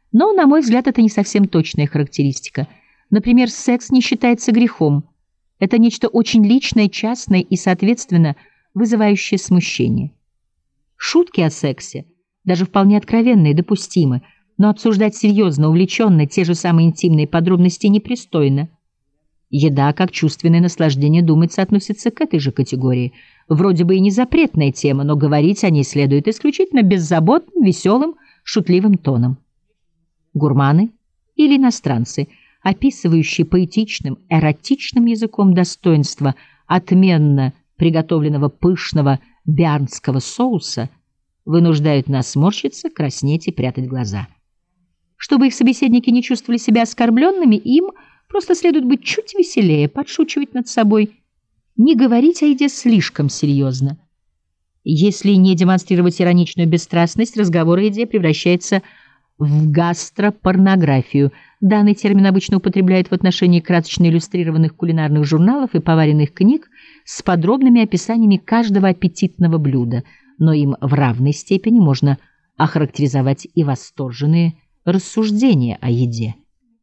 Но, на мой взгляд, это не совсем точная характеристика. Например, секс не считается грехом. Это нечто очень личное, частное и, соответственно, вызывающее смущение. Шутки о сексе, даже вполне откровенные, допустимы, но обсуждать серьезно, увлеченно те же самые интимные подробности непристойно. Еда, как чувственное наслаждение, думается, относится к этой же категории. Вроде бы и не запретная тема, но говорить о ней следует исключительно беззаботным, веселым, шутливым тоном. Гурманы или иностранцы, описывающие поэтичным, эротичным языком достоинства отменно приготовленного пышного биарнского соуса, вынуждают нас сморщиться, краснеть и прятать глаза. Чтобы их собеседники не чувствовали себя оскорбленными, им просто следует быть чуть веселее, подшучивать над собой, не говорить о еде слишком серьезно. Если не демонстрировать ироничную бесстрастность, разговор о еде превращается в гастропорнографию. Данный термин обычно употребляют в отношении красочно иллюстрированных кулинарных журналов и поваренных книг с подробными описаниями каждого аппетитного блюда, но им в равной степени можно охарактеризовать и восторженные рассуждения о еде.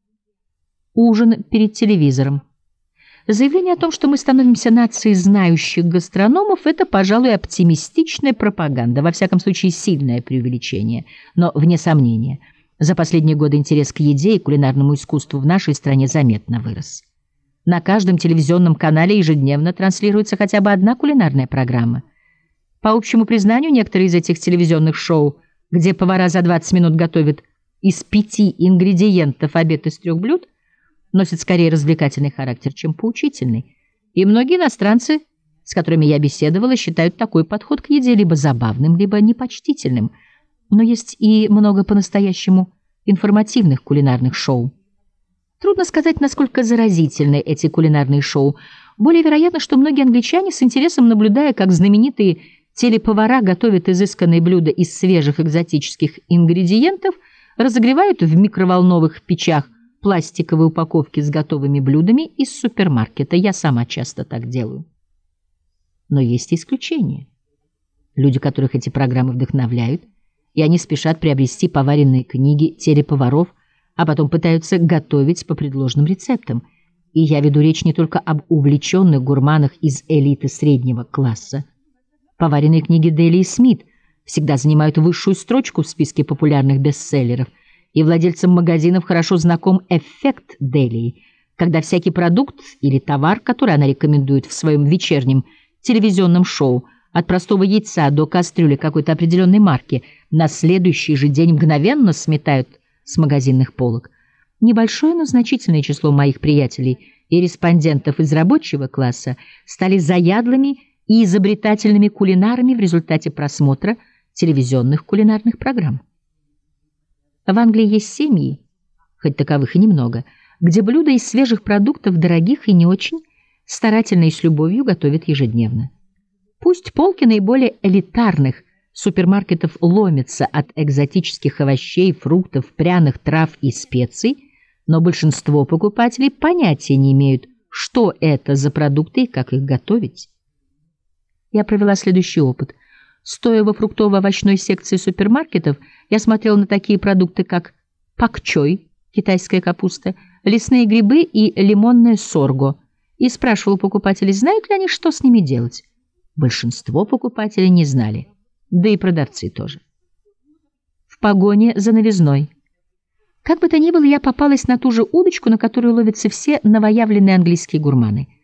Ужин перед телевизором. Заявление о том, что мы становимся нацией знающих гастрономов, это, пожалуй, оптимистичная пропаганда, во всяком случае сильное преувеличение, но вне сомнения. За последние годы интерес к еде и кулинарному искусству в нашей стране заметно вырос. На каждом телевизионном канале ежедневно транслируется хотя бы одна кулинарная программа. По общему признанию, некоторые из этих телевизионных шоу, где повара за 20 минут готовят из 5 ингредиентов обед из 3 блюд, носит скорее развлекательный характер, чем поучительный. И многие иностранцы, с которыми я беседовала, считают такой подход к еде либо забавным, либо непочтительным. Но есть и много по-настоящему информативных кулинарных шоу. Трудно сказать, насколько заразительны эти кулинарные шоу. Более вероятно, что многие англичане, с интересом наблюдая, как знаменитые телеповара готовят изысканные блюда из свежих экзотических ингредиентов, разогревают в микроволновых печах пластиковые упаковки с готовыми блюдами из супермаркета. Я сама часто так делаю. Но есть и исключения. Люди, которых эти программы вдохновляют, и они спешат приобрести поваренные книги телеповаров, а потом пытаются готовить по предложенным рецептам. И я веду речь не только об увлеченных гурманах из элиты среднего класса. Поваренные книги Дели и Смит всегда занимают высшую строчку в списке популярных бестселлеров, и владельцам магазинов хорошо знаком эффект Дели, когда всякий продукт или товар, который она рекомендует в своем вечернем телевизионном шоу, от простого яйца до кастрюли какой-то определенной марки, на следующий же день мгновенно сметают с магазинных полок. Небольшое, но значительное число моих приятелей и респондентов из рабочего класса стали заядлыми и изобретательными кулинарами в результате просмотра телевизионных кулинарных программ. В Англии есть семьи, хоть таковых и немного, где блюда из свежих продуктов, дорогих и не очень, старательно и с любовью готовят ежедневно. Пусть полки наиболее элитарных супермаркетов ломятся от экзотических овощей, фруктов, пряных трав и специй, но большинство покупателей понятия не имеют, что это за продукты и как их готовить. Я провела следующий опыт. Стоя во фруктово-овощной секции супермаркетов, я смотрела на такие продукты, как пак-чой, китайская капуста, лесные грибы и лимонное сорго, и спрашивала покупателей, знают ли они, что с ними делать. Большинство покупателей не знали, да и продавцы тоже. В погоне за новизной. Как бы то ни было, я попалась на ту же удочку, на которую ловятся все новоявленные английские гурманы.